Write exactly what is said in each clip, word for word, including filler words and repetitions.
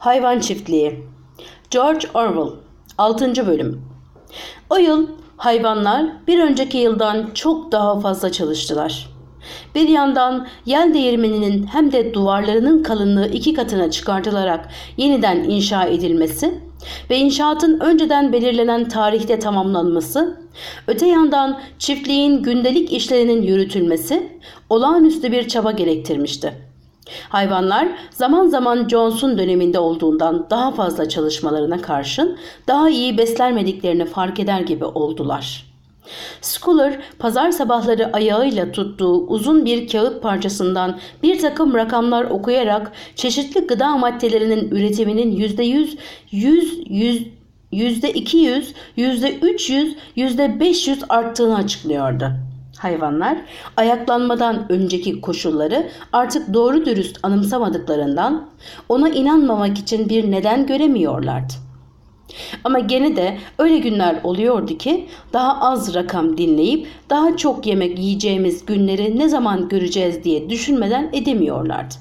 Hayvan Çiftliği. George Orwell. altıncı bölüm. O yıl hayvanlar bir önceki yıldan çok daha fazla çalıştılar. Bir yandan yel değirmeninin hem de duvarlarının kalınlığı iki katına çıkartılarak yeniden inşa edilmesi ve inşaatın önceden belirlenen tarihte tamamlanması, öte yandan çiftliğin gündelik işlerinin yürütülmesi olağanüstü bir çaba gerektirmişti. Hayvanlar zaman zaman Jones'un döneminde olduğundan daha fazla çalışmalarına karşın daha iyi beslenmediklerini fark eder gibi oldular. Schuyler pazar sabahları ayağıyla tuttuğu uzun bir kağıt parçasından bir takım rakamlar okuyarak çeşitli gıda maddelerinin üretiminin yüzde yüz, yüz, yüz, yüzde iki yüz, yüzde üç yüz, yüzde beş yüz arttığını açıklıyordu. Hayvanlar ayaklanmadan önceki koşulları artık doğru dürüst anımsamadıklarından ona inanmamak için bir neden göremiyorlardı. Ama gene de öyle günler oluyordu ki daha az rakam dinleyip daha çok yemek yiyeceğimiz günleri ne zaman göreceğiz diye düşünmeden edemiyorlardı.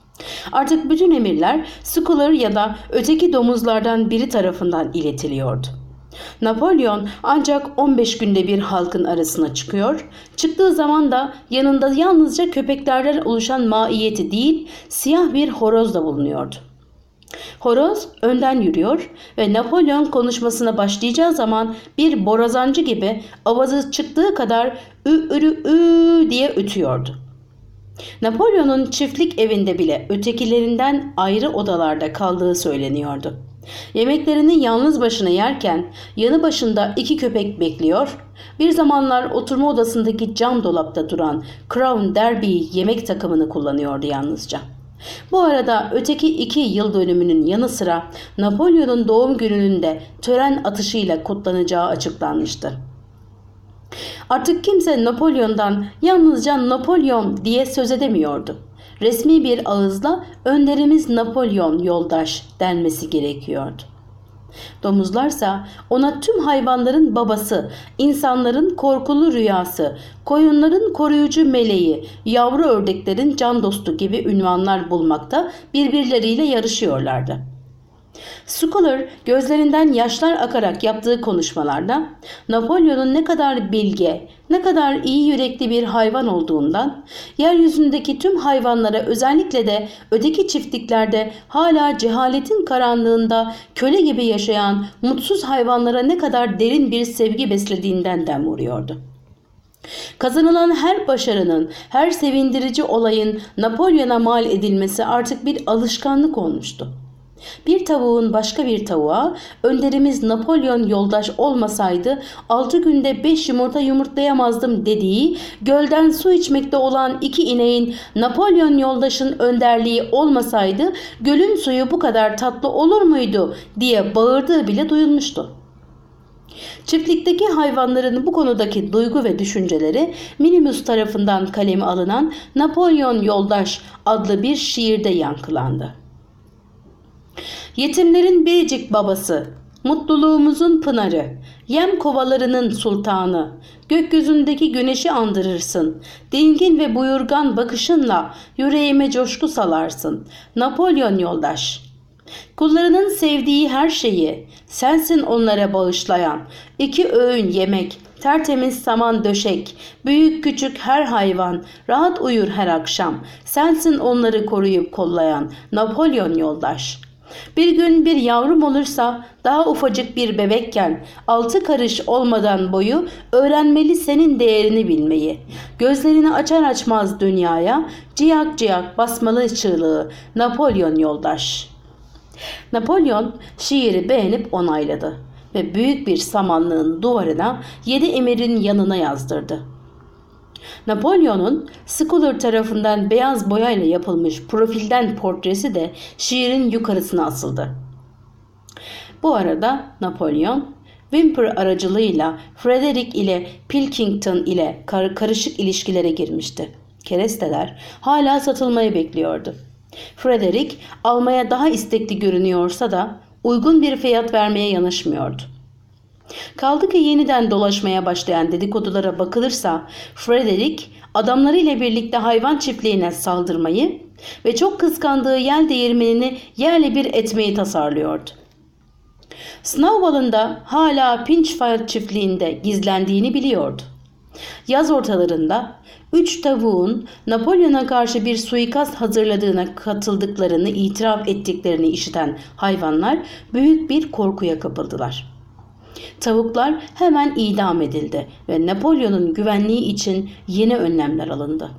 Artık bütün emirler Schuyler ya da öteki domuzlardan biri tarafından iletiliyordu. Napolyon ancak on beş günde bir halkın arasına çıkıyor, çıktığı zaman da yanında yalnızca köpeklerden oluşan maiyeti değil, siyah bir horoz da bulunuyordu. Horoz önden yürüyor ve Napolyon konuşmasına başlayacağı zaman bir borazancı gibi avazı çıktığı kadar ü ürü ü diye ötüyordu. Napolyon'un çiftlik evinde bile ötekilerinden ayrı odalarda kaldığı söyleniyordu. Yemeklerini yalnız başına yerken yanı başında iki köpek bekliyor, bir zamanlar oturma odasındaki cam dolapta duran Crown Derby yemek takımını kullanıyordu yalnızca. Bu arada öteki iki yıl dönümünün yanı sıra Napolyon'un doğum gününün de tören atışıyla kutlanacağı açıklanmıştı. Artık kimse Napolyon'dan yalnızca Napolyon diye söz edemiyordu. Resmi bir ağızla önderimiz Napolyon yoldaş denmesi gerekiyordu. Domuzlarsa ona tüm hayvanların babası, insanların korkulu rüyası, koyunların koruyucu meleği, yavru ördeklerin can dostu gibi ünvanlar bulmakta birbirleriyle yarışıyorlardı. Schuyler gözlerinden yaşlar akarak yaptığı konuşmalarda Napolyon'un ne kadar bilge, ne kadar iyi yürekli bir hayvan olduğundan, yeryüzündeki tüm hayvanlara özellikle de öteki çiftliklerde hala cehaletin karanlığında köle gibi yaşayan mutsuz hayvanlara ne kadar derin bir sevgi beslediğinden dem vuruyordu. Kazanılan her başarının, her sevindirici olayın Napolyon'a mal edilmesi artık bir alışkanlık olmuştu. Bir tavuğun başka bir tavuğa önderimiz Napolyon yoldaş olmasaydı altı günde beş yumurta yumurtlayamazdım dediği, gölden su içmekte olan iki ineğin Napolyon yoldaşın önderliği olmasaydı gölün suyu bu kadar tatlı olur muydu diye bağırdığı bile duyulmuştu. Çiftlikteki hayvanların bu konudaki duygu ve düşünceleri Minimus tarafından kaleme alınan Napolyon Yoldaş adlı bir şiirde yankılandı. Yetimlerin biricik babası, mutluluğumuzun pınarı, yem kovalarının sultanı, gökyüzündeki güneşi andırırsın, dingin ve buyurgan bakışınla yüreğime coşku salarsın, Napolyon yoldaş. Kullarının sevdiği her şeyi, sensin onlara bağışlayan, iki öğün yemek, tertemiz saman döşek, büyük küçük her hayvan, rahat uyur her akşam, sensin onları koruyup kollayan, Napolyon yoldaş. Bir gün bir yavrum olursa daha ufacık bir bebekken altı karış olmadan boyu öğrenmeli senin değerini bilmeyi. Gözlerini açar açmaz dünyaya ciyak ciyak basmalı çığlığı Napolyon yoldaş. Napolyon şiiri beğenip onayladı ve büyük bir samanlığın duvarına yedi emirin yanına yazdırdı. Napolyon'un Schuyler tarafından beyaz boyayla yapılmış profilden portresi de şiirin yukarısına asıldı. Bu arada Napolyon, Whymper aracılığıyla Frederick ile Pilkington ile kar karışık ilişkilere girmişti. Keresteler hala satılmayı bekliyordu. Frederick almaya daha istekli görünüyorsa da uygun bir fiyat vermeye yanaşmıyordu. Kaldı ki yeniden dolaşmaya başlayan dedikodulara bakılırsa Frederick adamlarıyla birlikte hayvan çiftliğine saldırmayı, ve çok kıskandığı yel değirmenini yerle bir etmeyi tasarlıyordu. Snowball'ın da hala Pinchfield çiftliğinde gizlendiğini biliyordu. Yaz ortalarında üç tavuğun Napolyon'a karşı bir suikast hazırladığına katıldıklarını itiraf ettiklerini işiten hayvanlar büyük bir korkuya kapıldılar. Tavuklar hemen idam edildi ve Napolyon'un güvenliği için yeni önlemler alındı.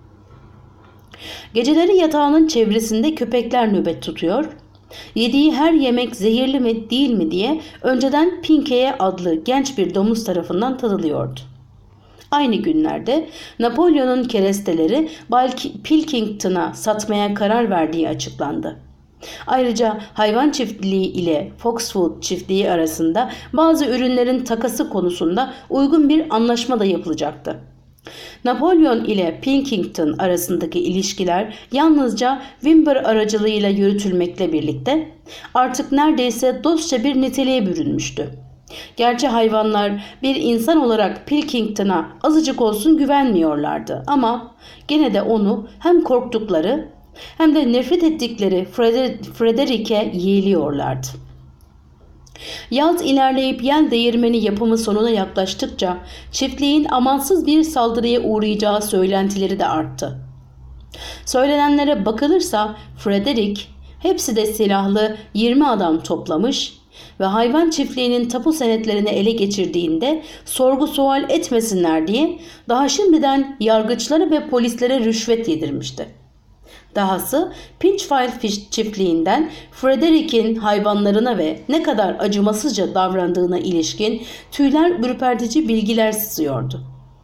Geceleri yatağının çevresinde köpekler nöbet tutuyor, yediği her yemek zehirli mi değil mi diye önceden Pinkeye adlı genç bir domuz tarafından tadılıyordu. Aynı günlerde Napolyon'un keresteleri Bay Pilkington'a satmaya karar verdiği açıklandı. Ayrıca hayvan çiftliği ile Foxwood çiftliği arasında bazı ürünlerin takası konusunda uygun bir anlaşma da yapılacaktı. Napolyon ile Pilkington arasındaki ilişkiler yalnızca Wimper aracılığıyla yürütülmekle birlikte artık neredeyse dostça bir niteliğe bürünmüştü. Gerçi hayvanlar bir insan olarak Pilkington'a azıcık olsun güvenmiyorlardı ama gene de onu hem korktukları hem de nefret ettikleri Frederick'e yeğliyorlardı. Yaz ilerleyip yel değirmeni yapımı sonuna yaklaştıkça çiftliğin amansız bir saldırıya uğrayacağı söylentileri de arttı. Söylenenlere bakılırsa Frederick hepsi de silahlı yirmi adam toplamış ve hayvan çiftliğinin tapu senetlerini ele geçirdiğinde sorgu sual etmesinler diye daha şimdiden yargıçları ve polislere rüşvet yedirmişti. Dahası Pinchfield çiftliğinden Frederick'in hayvanlarına ve ne kadar acımasızca davrandığına ilişkin tüyler ürpertici bilgiler sızıyordu.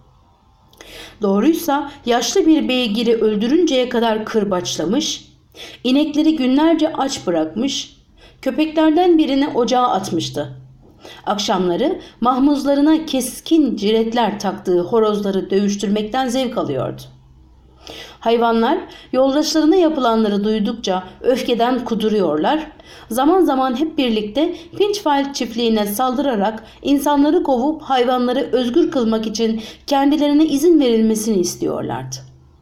Doğruysa yaşlı bir beygiri öldürünceye kadar kırbaçlamış, inekleri günlerce aç bırakmış, köpeklerden birini ocağa atmıştı. Akşamları mahmuzlarına keskin ciretler taktığı horozları dövüştürmekten zevk alıyordu. Hayvanlar yoldaşlarına yapılanları duydukça öfkeden kuduruyorlar. Zaman zaman hep birlikte Pinchfield çiftliğine saldırarak insanları kovup hayvanları özgür kılmak için kendilerine izin verilmesini istiyorlardı.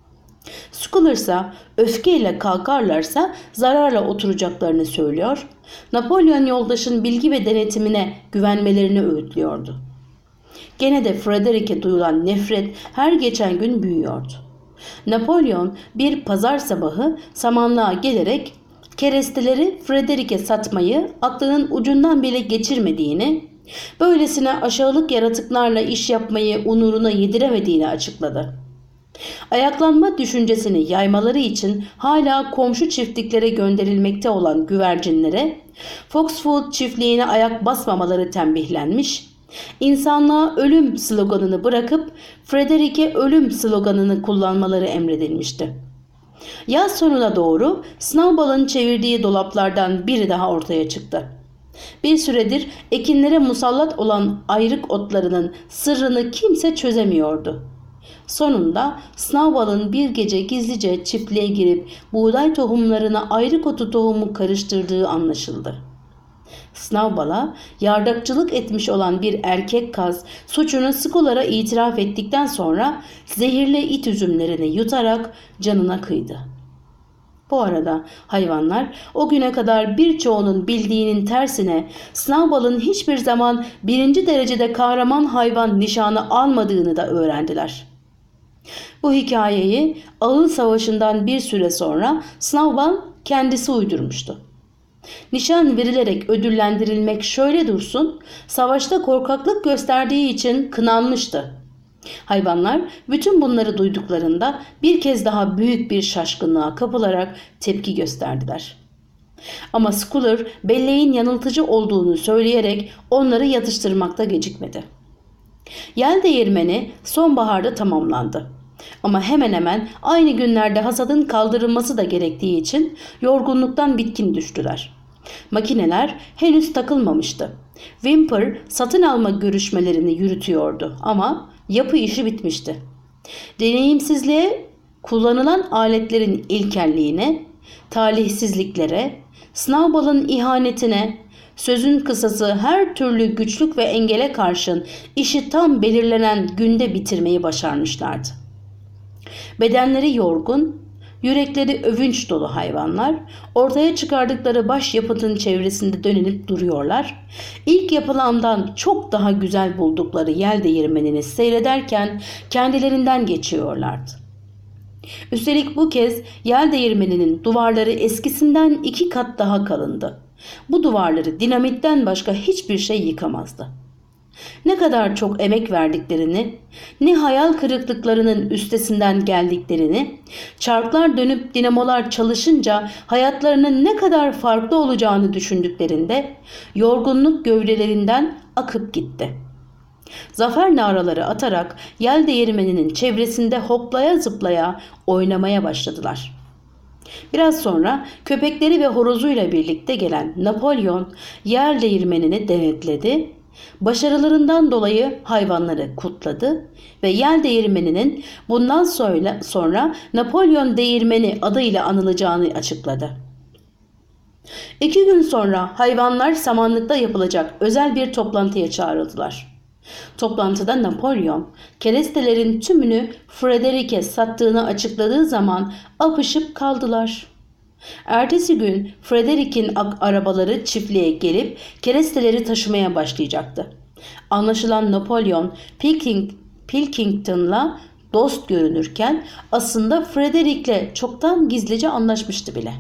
Sıkılırsa, öfkeyle kalkarlarsa zararla oturacaklarını söylüyor, Napolyon yoldaşın bilgi ve denetimine güvenmelerini öğütlüyordu. Gene de Frederick'e duyulan nefret her geçen gün büyüyordu. Napolyon bir pazar sabahı samanlığa gelerek keresteleri Frederick'e satmayı aklının ucundan bile geçirmediğini, böylesine aşağılık yaratıklarla iş yapmayı onuruna yediremediğini açıkladı. Ayaklanma düşüncesini yaymaları için hala komşu çiftliklere gönderilmekte olan güvercinlere Foxwood çiftliğine ayak basmamaları tembihlenmiş, İnsanlığa ölüm sloganını bırakıp Frederick'e ölüm sloganını kullanmaları emredilmişti. Yaz sonuna doğru Snowball'ın çevirdiği dolaplardan biri daha ortaya çıktı. Bir süredir ekinlere musallat olan ayrık otlarının sırrını kimse çözemiyordu. Sonunda Snowball'ın bir gece gizlice çiftliğe girip buğday tohumlarına ayrık otu tohumu karıştırdığı anlaşıldı. Snowball'a yardakçılık etmiş olan bir erkek kaz suçunu Scolar'a itiraf ettikten sonra zehirli it üzümlerini yutarak canına kıydı. Bu arada hayvanlar o güne kadar birçoğunun bildiğinin tersine Snowball'ın hiçbir zaman birinci derecede kahraman hayvan nişanı almadığını da öğrendiler. Bu hikayeyi Ağıl Savaşı'ndan bir süre sonra Snowball kendisi uydurmuştu. Nişan verilerek ödüllendirilmek şöyle dursun, savaşta korkaklık gösterdiği için kınanmıştı. Hayvanlar bütün bunları duyduklarında bir kez daha büyük bir şaşkınlığa kapılarak tepki gösterdiler. Ama Scolar belleğin yanıltıcı olduğunu söyleyerek onları yatıştırmakta gecikmedi. Yel değirmeni sonbaharda tamamlandı. Ama hemen hemen aynı günlerde hasadın kaldırılması da gerektiği için yorgunluktan bitkin düştüler. Makineler henüz takılmamıştı. Wimper satın alma görüşmelerini yürütüyordu ama yapı işi bitmişti. Deneyimsizliğe, kullanılan aletlerin ilkelliğine, talihsizliklere, Snowball'ın ihanetine, sözün kısası her türlü güçlük ve engele karşın işi tam belirlenen günde bitirmeyi başarmışlardı. Bedenleri yorgun, yürekleri övünç dolu hayvanlar ortaya çıkardıkları başyapıtın çevresinde dönünüp duruyorlar. İlk yapılandan çok daha güzel buldukları yel değirmenini seyrederken kendilerinden geçiyorlardı. Üstelik bu kez yel değirmeninin duvarları eskisinden iki kat daha kalındı. Bu duvarları dinamitten başka hiçbir şey yıkamazdı. Ne kadar çok emek verdiklerini, ne hayal kırıklıklarının üstesinden geldiklerini, çarklar dönüp dinamolar çalışınca hayatlarının ne kadar farklı olacağını düşündüklerinde yorgunluk gövdelerinden akıp gitti. Zafer naraları atarak yel değirmeninin çevresinde hoplaya zıplaya oynamaya başladılar. Biraz sonra köpekleri ve horozuyla birlikte gelen Napolyon yel değirmenini denetledi. Başarılarından dolayı hayvanları kutladı ve yel değirmeninin bundan sonra, sonra Napolyon Değirmeni adıyla anılacağını açıkladı. İki gün sonra hayvanlar samanlıkta yapılacak özel bir toplantıya çağrıldılar. Toplantıda Napolyon, kerestelerin tümünü Frederick'e sattığını açıkladığı zaman apışıp kaldılar. Ertesi gün Frederick'in arabaları çiftliğe gelip keresteleri taşımaya başlayacaktı. Anlaşılan Napolyon Pilking, Pilkington'la dost görünürken aslında Frederick'le çoktan gizlice anlaşmıştı bile.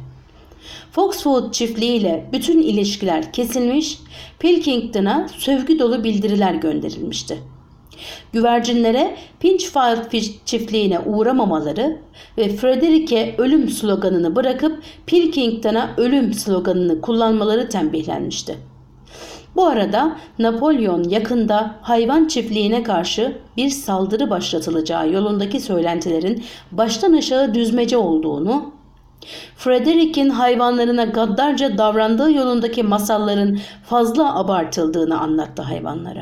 Foxwood çiftliğiyle bütün ilişkiler kesilmiş, Pilkington'a sövgü dolu bildiriler gönderilmişti. Güvercinlere Pinchfield çiftliğine uğramamaları ve Frederick'e ölüm sloganını bırakıp Pilkington'a ölüm sloganını kullanmaları tembihlenmişti. Bu arada Napolyon yakında hayvan çiftliğine karşı bir saldırı başlatılacağı yolundaki söylentilerin baştan aşağı düzmece olduğunu, Frederick'in hayvanlarına gaddarca davrandığı yolundaki masalların fazla abartıldığını anlattı hayvanlara.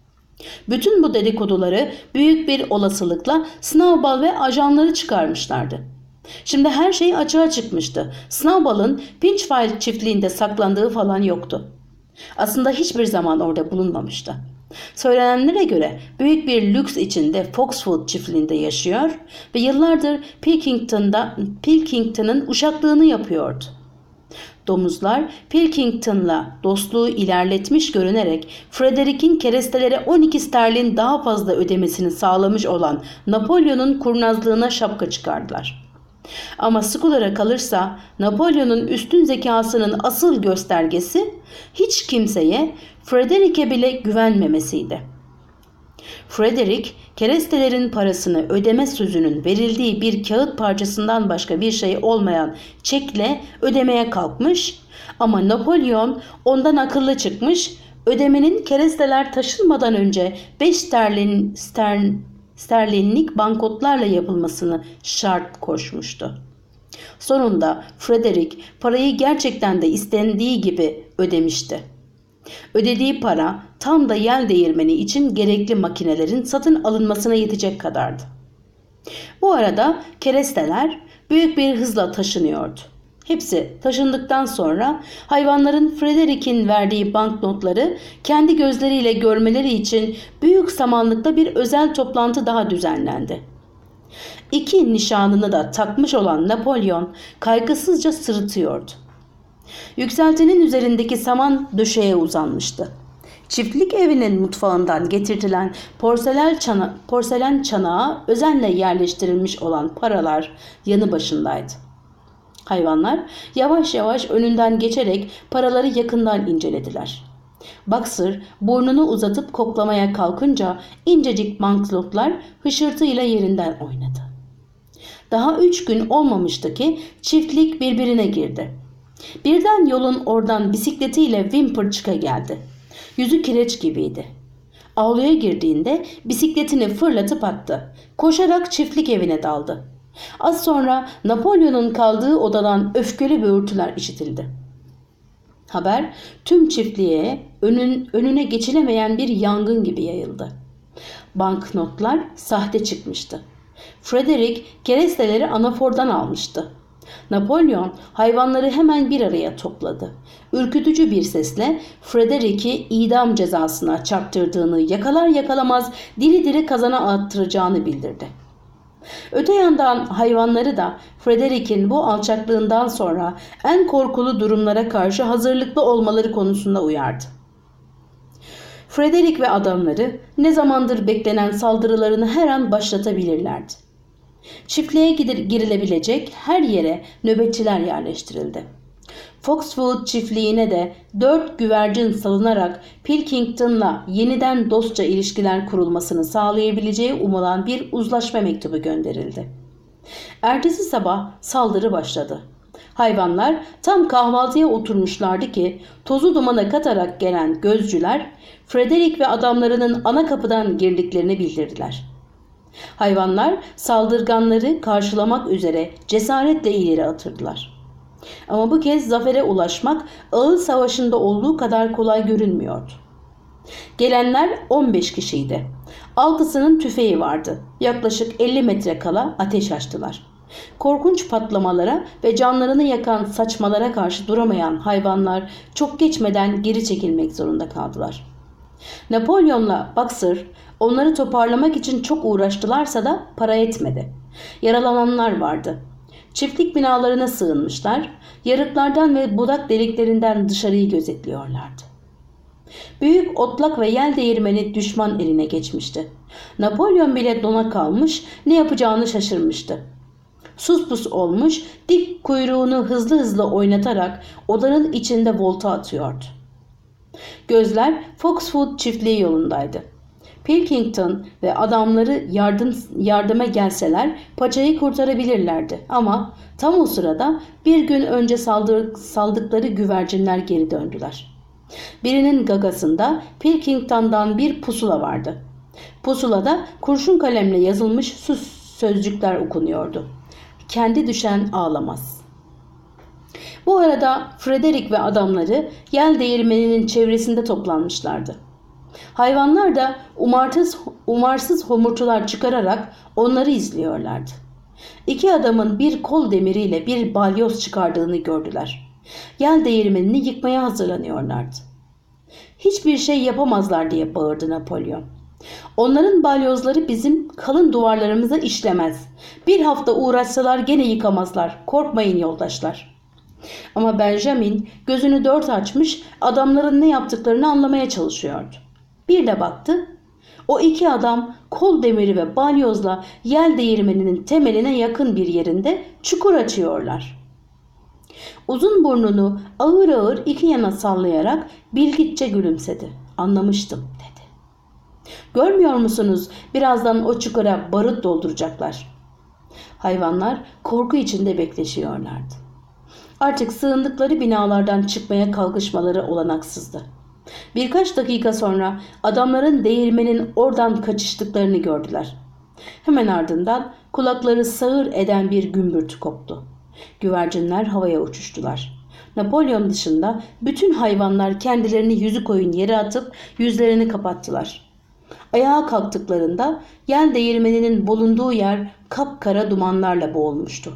Bütün bu dedikoduları büyük bir olasılıkla Snowball ve ajanları çıkarmışlardı. Şimdi her şey açığa çıkmıştı. Snowball'ın Pinchfield çiftliğinde saklandığı falan yoktu. Aslında hiçbir zaman orada bulunmamıştı. Söylenenlere göre büyük bir lüks içinde Foxwood çiftliğinde yaşıyor ve yıllardır Pilkington'da Pilkington'ın uşaklığını yapıyordu. Domuzlar Pilkington'la dostluğu ilerletmiş görünerek Frederick'in kerestelere on iki sterlin daha fazla ödemesini sağlamış olan Napolyon'un kurnazlığına şapka çıkardılar. Ama Schuyler'a kalırsa Napolyon'un üstün zekasının asıl göstergesi hiç kimseye, Frederick'e bile güvenmemesiydi. Frederick, kerestelerin parasını ödeme sözünün verildiği bir kağıt parçasından başka bir şey olmayan çekle ödemeye kalkmış ama Napolyon ondan akıllı çıkmış, ödemenin keresteler taşınmadan önce beş sterlin, ster, sterlinlik banknotlarla yapılmasını şart koşmuştu. Sonunda Frederick parayı gerçekten de istendiği gibi ödemişti. Ödediği para tam da yel değirmeni için gerekli makinelerin satın alınmasına yetecek kadardı. Bu arada keresteler büyük bir hızla taşınıyordu. Hepsi taşındıktan sonra hayvanların Frederick'in verdiği banknotları kendi gözleriyle görmeleri için büyük samanlıkta bir özel toplantı daha düzenlendi. İki nişanını da takmış olan Napolyon kaygısızca sırıtıyordu. Yükseltinin üzerindeki saman döşeğe uzanmıştı. Çiftlik evinin mutfağından getirilen porselen, çana porselen çanağa özenle yerleştirilmiş olan paralar yanı başındaydı. Hayvanlar yavaş yavaş önünden geçerek paraları yakından incelediler. Boxer burnunu uzatıp koklamaya kalkınca incecik banknotlar hışırtıyla yerinden oynadı. Daha üç gün olmamıştı ki çiftlik birbirine girdi. Birden yolun oradan bisikletiyle Whimper çıka geldi. Yüzü kireç gibiydi. Avluya girdiğinde bisikletini fırlatıp attı. Koşarak çiftlik evine daldı. Az sonra Napolyon'un kaldığı odadan öfkeli böğürtüler işitildi. Haber tüm çiftliğe önün, önüne geçilemeyen bir yangın gibi yayıldı. Banknotlar sahte çıkmıştı. Frederick keresteleri anafordan almıştı. Napolyon hayvanları hemen bir araya topladı. Ürkütücü bir sesle Frederick'i idam cezasına çarptırdığını, yakalar yakalamaz diri diri kazana attıracağını bildirdi. Öte yandan hayvanları da Frederick'in bu alçaklığından sonra en korkulu durumlara karşı hazırlıklı olmaları konusunda uyardı. Frederick ve adamları ne zamandır beklenen saldırılarını her an başlatabilirlerdi. Çiftliğe girilebilecek her yere nöbetçiler yerleştirildi. Foxwood çiftliğine de dört güvercin salınarak Pilkington'la yeniden dostça ilişkiler kurulmasını sağlayabileceği umulan bir uzlaşma mektubu gönderildi. Ertesi sabah saldırı başladı. Hayvanlar tam kahvaltıya oturmuşlardı ki tozu dumana katarak gelen gözcüler Frederick ve adamlarının ana kapıdan girdiklerini bildirdiler. Hayvanlar saldırganları karşılamak üzere cesaretle ileri atırdılar. Ama bu kez zafere ulaşmak ağıl savaşında olduğu kadar kolay görünmüyordu. Gelenler on beş kişiydi. Altısının tüfeği vardı. Yaklaşık elli metre kala ateş açtılar. Korkunç patlamalara ve canlarını yakan saçmalara karşı duramayan hayvanlar çok geçmeden geri çekilmek zorunda kaldılar. Napolyon'la Boxer onları toparlamak için çok uğraştılarsa da para etmedi. Yaralananlar vardı. Çiftlik binalarına sığınmışlar, yarıklardan ve budak deliklerinden dışarıyı gözetliyorlardı. Büyük otlak ve yel değirmeni düşman eline geçmişti. Napolyon bile dona kalmış, ne yapacağını şaşırmıştı. Suspus olmuş, dik kuyruğunu hızlı hızlı oynatarak odanın içinde volta atıyordu. Gözler Foxwood çiftliği yolundaydı. Pilkington ve adamları yardım, yardıma gelseler paçayı kurtarabilirlerdi. Ama tam o sırada bir gün önce saldır, saldıkları güvercinler geri döndüler. Birinin gagasında Pilkington'dan bir pusula vardı. Pusulada kurşun kalemle yazılmış sus sözcükler okunuyordu. Kendi düşen ağlamaz. Bu arada Frederick ve adamları yel değirmeninin çevresinde toplanmışlardı. Hayvanlar da umarsız, umarsız homurtular çıkararak onları izliyorlardı. İki adamın bir kol demiriyle bir balyoz çıkardığını gördüler. Yel değirmenini yıkmaya hazırlanıyorlardı. Hiçbir şey yapamazlar diye bağırdı Napolyon. Onların balyozları bizim kalın duvarlarımıza işlemez. Bir hafta uğraşsalar gene yıkamazlar. Korkmayın yoldaşlar. Ama Benjamin gözünü dört açmış adamların ne yaptıklarını anlamaya çalışıyordu. Bir de baktı. O iki adam kol demiri ve balyozla yel değirmeninin temeline yakın bir yerinde çukur açıyorlar. Uzun burnunu ağır ağır iki yana sallayarak bilgiçe gülümsedi. Anlamıştım dedi. Görmüyor musunuz? Birazdan o çukura barut dolduracaklar. Hayvanlar korku içinde bekleşiyorlardı. Artık sığındıkları binalardan çıkmaya kalkışmaları olanaksızdı. Birkaç dakika sonra adamların değirmenin oradan kaçıştıklarını gördüler. Hemen ardından kulakları sağır eden bir gümbürtü koptu. Güvercinler havaya uçuştular. Napolyon dışında bütün hayvanlar kendilerini yüzü koyun yere atıp yüzlerini kapattılar. Ayağa kalktıklarında yel değirmeninin bulunduğu yer kapkara dumanlarla boğulmuştu.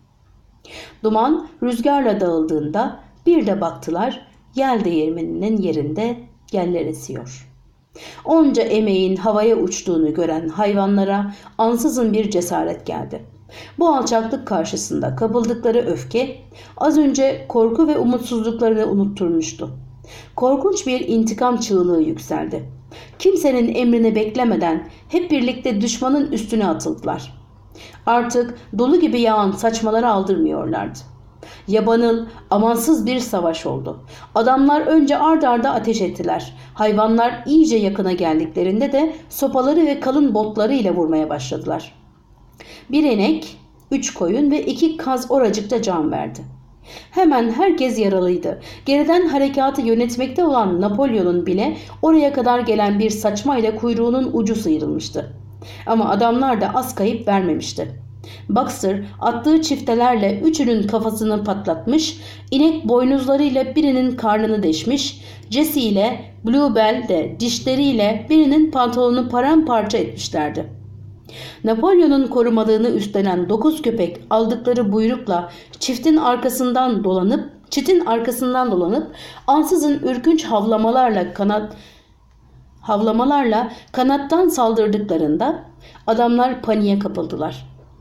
Duman rüzgarla dağıldığında bir de baktılar yel değirmeninin yerinde yeller esiyor. Onca emeğin havaya uçtuğunu gören hayvanlara ansızın bir cesaret geldi. Bu alçaklık karşısında kapıldıkları öfke az önce korku ve umutsuzluklarını unutturmuştu. Korkunç bir intikam çığlığı yükseldi. Kimsenin emrini beklemeden hep birlikte düşmanın üstüne atıldılar. Artık dolu gibi yağan saçmaları aldırmıyorlardı. Yabanıl, amansız bir savaş oldu. Adamlar önce ard arda ateş ettiler. Hayvanlar iyice yakına geldiklerinde de sopaları ve kalın botları ile vurmaya başladılar. Bir inek, üç koyun ve iki kaz oracıkta can verdi. Hemen herkes yaralıydı. Geriden harekatı yönetmekte olan Napolyon'un bile oraya kadar gelen bir saçmayla kuyruğunun ucu sıyrılmıştı. Ama adamlar da az kayıp vermemişti. Boxer attığı çiftelerle üçünün kafasını patlatmış, inek boynuzlarıyla birinin karnını deşmiş, Jesse ile Bluebell de dişleriyle birinin pantolonunu paramparça etmişlerdi. Napolyon'un korumalığını üstlenen dokuz köpek aldıkları buyrukla çiftin arkasından dolanıp, çitin arkasından dolanıp ansızın ürkünç havlamalarla kanat havlamalarla kanattan saldırdıklarında adamlar paniğe kapıldılar.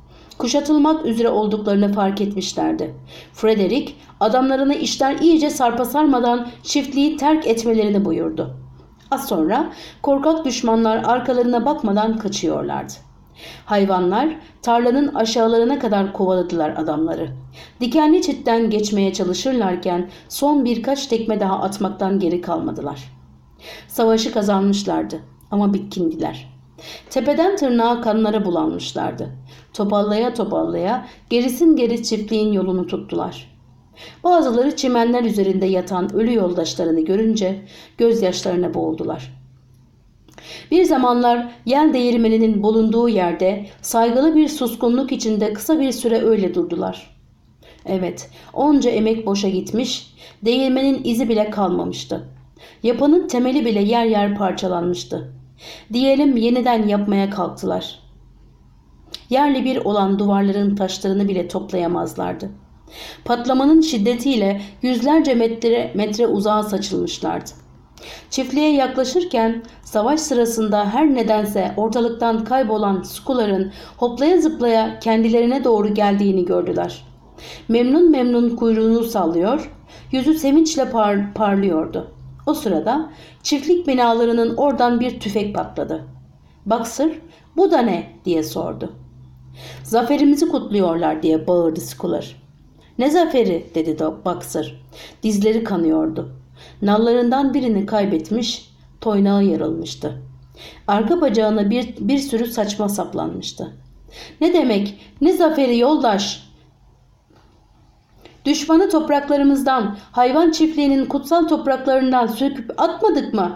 Kuşatılmak üzere olduklarını fark etmişlerdi. Frederick adamlarına işler iyice sarpa sarmadan çiftliği terk etmelerini buyurdu. Az sonra korkak düşmanlar arkalarına bakmadan kaçıyorlardı. Hayvanlar tarlanın aşağılarına kadar kovaladılar adamları. Dikenli çitten geçmeye çalışırlarken son birkaç tekme daha atmaktan geri kalmadılar. Savaşı kazanmışlardı ama bitkindiler. Tepeden tırnağa kanlara bulanmışlardı. Topallaya topallaya gerisin geri çiftliğin yolunu tuttular. Bazıları çimenler üzerinde yatan ölü yoldaşlarını görünce gözyaşlarına boğuldular. Bir zamanlar yel değirmeninin bulunduğu yerde saygılı bir suskunluk içinde kısa bir süre öyle durdular. Evet, onca emek boşa gitmiş, değirmenin izi bile kalmamıştı. Yapının temeli bile yer yer parçalanmıştı. Diyelim yeniden yapmaya kalktılar. Yerli bir olan duvarların taşlarını bile toplayamazlardı. Patlamanın şiddetiyle yüzlerce metre, metre uzağa saçılmışlardı. Çiftliğe yaklaşırken savaş sırasında her nedense ortalıktan kaybolan Skull'ların hoplaya zıplaya kendilerine doğru geldiğini gördüler. Memnun memnun kuyruğunu sallıyor, yüzü sevinçle par parlıyordu. O sırada çiftlik binalarının oradan bir tüfek patladı. Boxer, "Bu da ne?" diye sordu. "Zaferimizi kutluyorlar," diye bağırdı Skuller. "Ne zaferi?" dedi Boxer. Dizleri kanıyordu. Nallarından birini kaybetmiş, toynağı yarılmıştı. Arka bacağına bir, bir sürü saçma saplanmıştı. "Ne demek? Ne zaferi yoldaş? Düşmanı topraklarımızdan, hayvan çiftliğinin kutsal topraklarından söküp atmadık mı?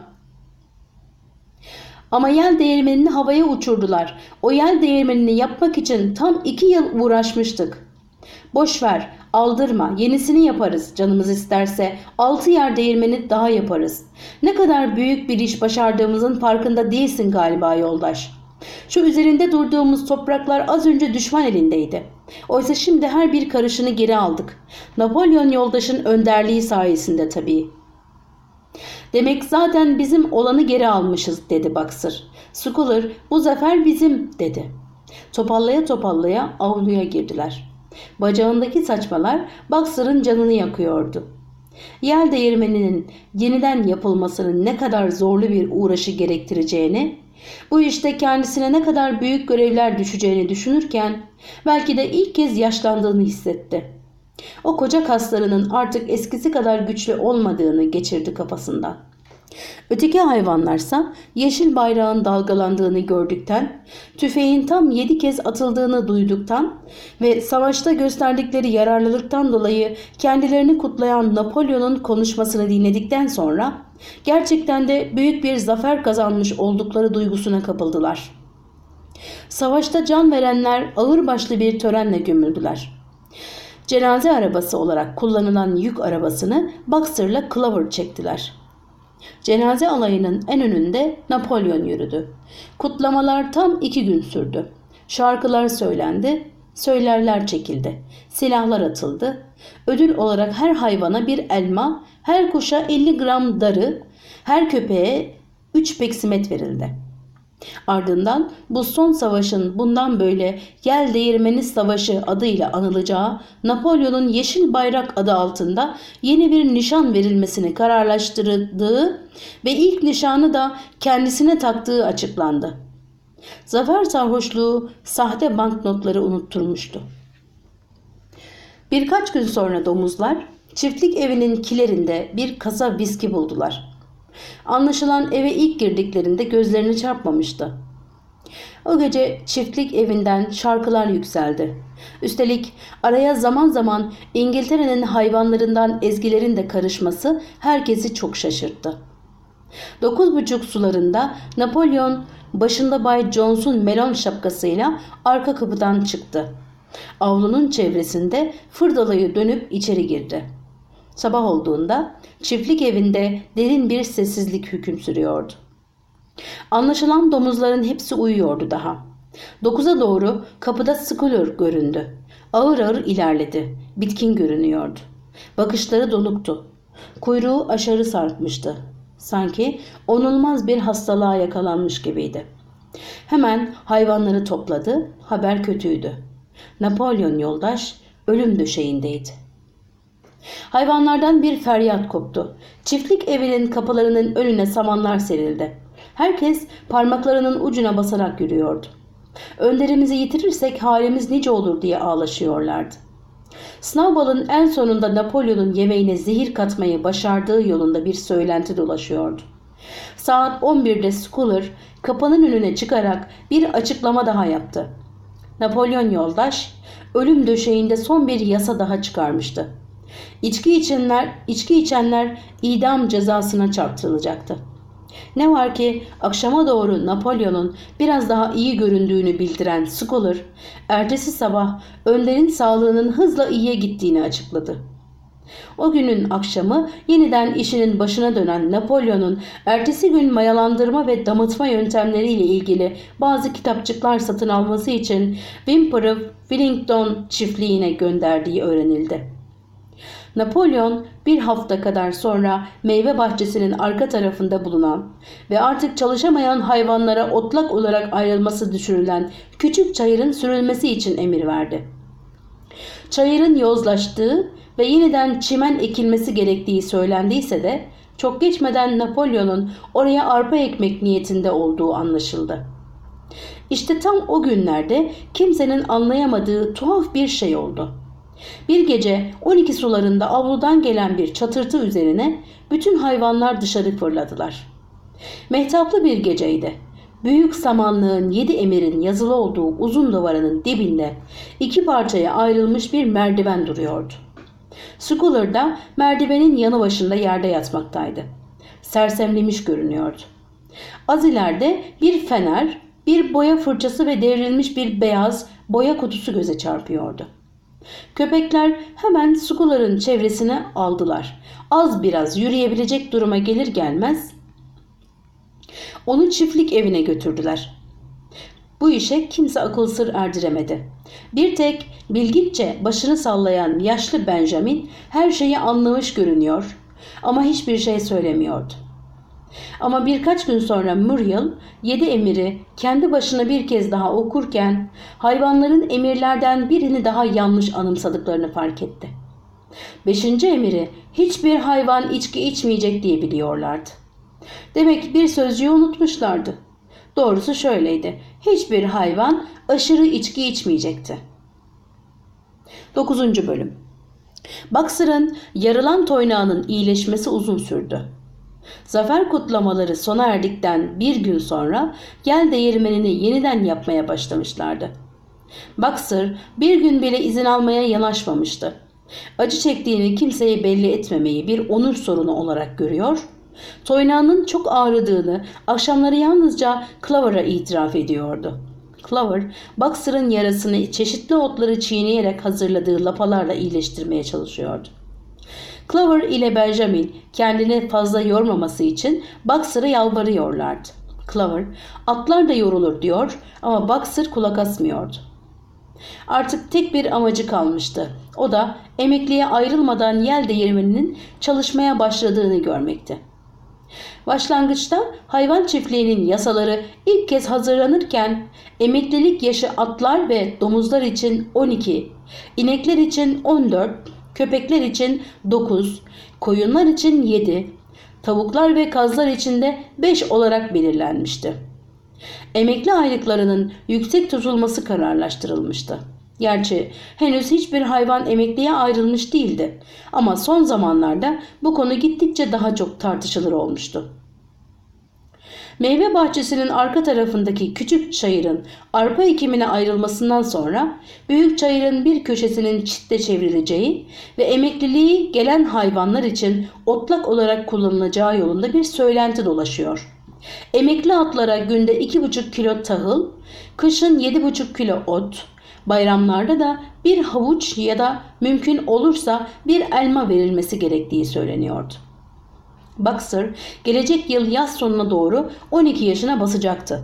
Ama yel değirmenini havaya uçurdular. O yel değirmenini yapmak için tam iki yıl uğraşmıştık." "Boş ver, aldırma, yenisini yaparız, canımız isterse altı yer değirmeni daha yaparız. Ne kadar büyük bir iş başardığımızın farkında değilsin galiba yoldaş. Şu üzerinde durduğumuz topraklar az önce düşman elindeydi. Oysa şimdi her bir karışını geri aldık. Napolyon yoldaşın önderliği sayesinde tabii." "Demek zaten bizim olanı geri almışız," dedi Boxer. Skuller, "Bu zafer bizim," dedi. Topallaya topallaya avluya girdiler. Bacağındaki saçmalar Boxer'ın canını yakıyordu. Yel değirmeninin yeniden yapılmasının ne kadar zorlu bir uğraşı gerektireceğini, bu işte kendisine ne kadar büyük görevler düşeceğini düşünürken belki de ilk kez yaşlandığını hissetti. O koca kaslarının artık eskisi kadar güçlü olmadığını geçirdi kafasından. Öteki hayvanlarsa yeşil bayrağın dalgalandığını gördükten, tüfeğin tam yedi kez atıldığını duyduktan ve savaşta gösterdikleri yararlılıktan dolayı kendilerini kutlayan Napolyon'un konuşmasını dinledikten sonra gerçekten de büyük bir zafer kazanmış oldukları duygusuna kapıldılar. Savaşta can verenler ağırbaşlı bir törenle gömüldüler. Cenaze arabası olarak kullanılan yük arabasını Boxer'la Clover çektiler. Cenaze alayının en önünde Napolyon yürüdü. Kutlamalar tam iki gün sürdü. Şarkılar söylendi, söylerler çekildi, silahlar atıldı. Ödül olarak her hayvana bir elma, her kuşa elli gram darı, her köpeğe üç peksimet verildi. Ardından bu son savaşın bundan böyle Yel Değirmeni Savaşı adıyla anılacağı Napolyon'un Yeşil Bayrak adı altında yeni bir nişan verilmesini kararlaştırdığı ve ilk nişanı da kendisine taktığı açıklandı. Zafer sarhoşluğu sahte banknotları unutturmuştu. Birkaç gün sonra domuzlar çiftlik evinin kilerinde bir kasa viski buldular. Anlaşılan eve ilk girdiklerinde gözlerini çarpmamıştı. O gece çiftlik evinden şarkılar yükseldi. Üstelik araya zaman zaman İngiltere'nin hayvanlarından ezgilerin de karışması herkesi çok şaşırttı. Dokuz buçuk sularında Napolyon başında Bay Jones'un melon şapkasıyla arka kapıdan çıktı. Avlunun çevresinde fırdalayı dönüp içeri girdi. Sabah olduğunda çiftlik evinde derin bir sessizlik hüküm sürüyordu. Anlaşılan domuzların hepsi uyuyordu daha. Dokuza doğru kapıda Skuller göründü. Ağır ağır ilerledi. Bitkin görünüyordu. Bakışları donuktu. Kuyruğu aşağı sarkmıştı. Sanki onulmaz bir hastalığa yakalanmış gibiydi. Hemen hayvanları topladı. Haber kötüydü. Napolyon yoldaş ölüm döşeğindeydi. Hayvanlardan bir feryat koptu. Çiftlik evinin kapılarının önüne samanlar serildi. Herkes parmaklarının ucuna basarak yürüyordu. Önderimizi yitirirsek halimiz nice olur diye ağlaşıyorlardı. Snowball'ın en sonunda Napolyon'un yemeğine zehir katmayı başardığı yolunda bir söylenti dolaşıyordu. Saat on birde Schuyler kapının önüne çıkarak bir açıklama daha yaptı. Napolyon yoldaş ölüm döşeğinde son bir yasa daha çıkarmıştı. İçki içenler, içki içenler idam cezasına çarptırılacaktı. Ne var ki akşama doğru Napolyon'un biraz daha iyi göründüğünü bildiren Schuyler, ertesi sabah önderin sağlığının hızla iyiye gittiğini açıkladı. O günün akşamı yeniden işinin başına dönen Napolyon'un ertesi gün mayalandırma ve damıtma yöntemleriyle ilgili bazı kitapçıklar satın alması için Wimper'ı Wellington çiftliğine gönderdiği öğrenildi. Napolyon bir hafta kadar sonra meyve bahçesinin arka tarafında bulunan ve artık çalışamayan hayvanlara otlak olarak ayrılması düşünülen küçük çayırın sürülmesi için emir verdi. Çayırın yozlaştığı ve yeniden çimen ekilmesi gerektiği söylendiyse de çok geçmeden Napolyon'un oraya arpa ekmek niyetinde olduğu anlaşıldı. İşte tam o günlerde kimsenin anlayamadığı tuhaf bir şey oldu. Bir gece on iki sularında avludan gelen bir çatırtı üzerine bütün hayvanlar dışarı fırladılar. Mehtaplı bir geceydi. Büyük samanlığın yedi emirin yazılı olduğu uzun duvarının dibinde iki parçaya ayrılmış bir merdiven duruyordu. Schuyler da merdivenin yanı başında yerde yatmaktaydı. Sersemlemiş görünüyordu. Az ileride bir fener, bir boya fırçası ve devrilmiş bir beyaz boya kutusu göze çarpıyordu. Köpekler hemen Schuyler'ın çevresine aldılar. Az biraz yürüyebilecek duruma gelir gelmez onu çiftlik evine götürdüler. Bu işe kimse akıl sır erdiremedi. Bir tek bilginçe başını sallayan yaşlı Benjamin her şeyi anlamış görünüyor ama hiçbir şey söylemiyordu. Ama birkaç gün sonra Muriel yedi emiri kendi başına bir kez daha okurken hayvanların emirlerden birini daha yanlış anımsadıklarını fark etti. Beşinci emiri hiçbir hayvan içki içmeyecek diye biliyorlardı. Demek bir sözcüğü unutmuşlardı. Doğrusu şöyleydi: hiçbir hayvan aşırı içki içmeyecekti. Dokuzuncu bölüm. Boxer'ın yarılan toynağının iyileşmesi uzun sürdü. Zafer kutlamaları sona erdikten bir gün sonra yel değirmenini yeniden yapmaya başlamışlardı. Boxer bir gün bile izin almaya yanaşmamıştı. Acı çektiğini kimseye belli etmemeyi bir onur sorunu olarak görüyor, toynağının çok ağrıdığını akşamları yalnızca Clover'a itiraf ediyordu. Clover, Boxer'ın yarasını çeşitli otları çiğneyerek hazırladığı lapalarla iyileştirmeye çalışıyordu. Clover ile Benjamin kendini fazla yormaması için Boxer'a yalvarıyorlardı. Clover, atlar da yorulur diyor ama Boxer kulak asmıyordu. Artık tek bir amacı kalmıştı. O da emekliye ayrılmadan yel değirmeninin çalışmaya başladığını görmekti. Başlangıçta hayvan çiftliğinin yasaları ilk kez hazırlanırken emeklilik yaşı atlar ve domuzlar için on iki, inekler için on dört, köpekler için dokuz, koyunlar için yedi, tavuklar ve kazlar için de beş olarak belirlenmişti. Emekli aylıklarının yüksek tutulması kararlaştırılmıştı. Gerçi henüz hiçbir hayvan emekliye ayrılmış değildi ama son zamanlarda bu konu gittikçe daha çok tartışılır olmuştu. Meyve bahçesinin arka tarafındaki küçük çayırın arpa ekimine ayrılmasından sonra büyük çayırın bir köşesinin çitle çevrileceği ve emekliliği gelen hayvanlar için otlak olarak kullanılacağı yolunda bir söylenti dolaşıyor. Emekli atlara günde iki buçuk kilo tahıl, kışın yedi buçuk kilo ot, bayramlarda da bir havuç ya da mümkün olursa bir elma verilmesi gerektiği söyleniyordu. Boxer gelecek yıl yaz sonuna doğru on iki yaşına basacaktı.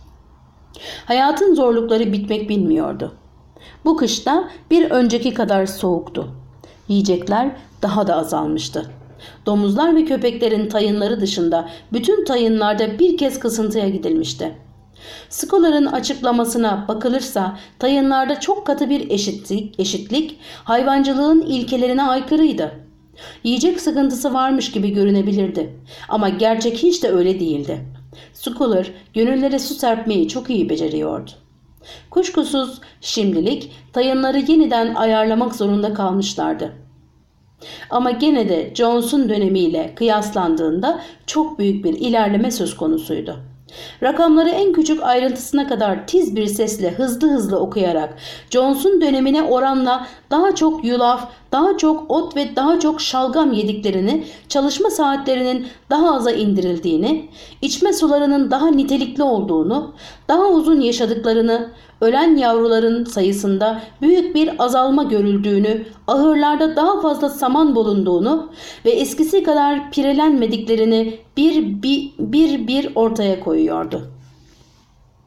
Hayatın zorlukları bitmek bilmiyordu. Bu kışta bir önceki kadar soğuktu. Yiyecekler daha da azalmıştı. Domuzlar ve köpeklerin tayınları dışında bütün tayınlarda bir kez kısıntıya gidilmişti. Scholar'ın açıklamasına bakılırsa tayınlarda çok katı bir eşitlik, eşitlik hayvancılığın ilkelerine aykırıydı. Yiyecek sıkıntısı varmış gibi görünebilirdi ama gerçek hiç de öyle değildi. Scholar gönüllere su serpmeyi çok iyi beceriyordu. Kuşkusuz şimdilik tayınları yeniden ayarlamak zorunda kalmışlardı. Ama gene de Jones'un dönemiyle kıyaslandığında çok büyük bir ilerleme söz konusuydu. Rakamları en küçük ayrıntısına kadar tiz bir sesle hızlı hızlı okuyarak Jones'un dönemine oranla daha çok yulaf, daha çok ot ve daha çok şalgam yediklerini, çalışma saatlerinin daha aza indirildiğini, içme sularının daha nitelikli olduğunu, daha uzun yaşadıklarını, ölen yavruların sayısında büyük bir azalma görüldüğünü, ahırlarda daha fazla saman bulunduğunu ve eskisi kadar pirelenmediklerini bir bir bir, bir ortaya koyuyordu.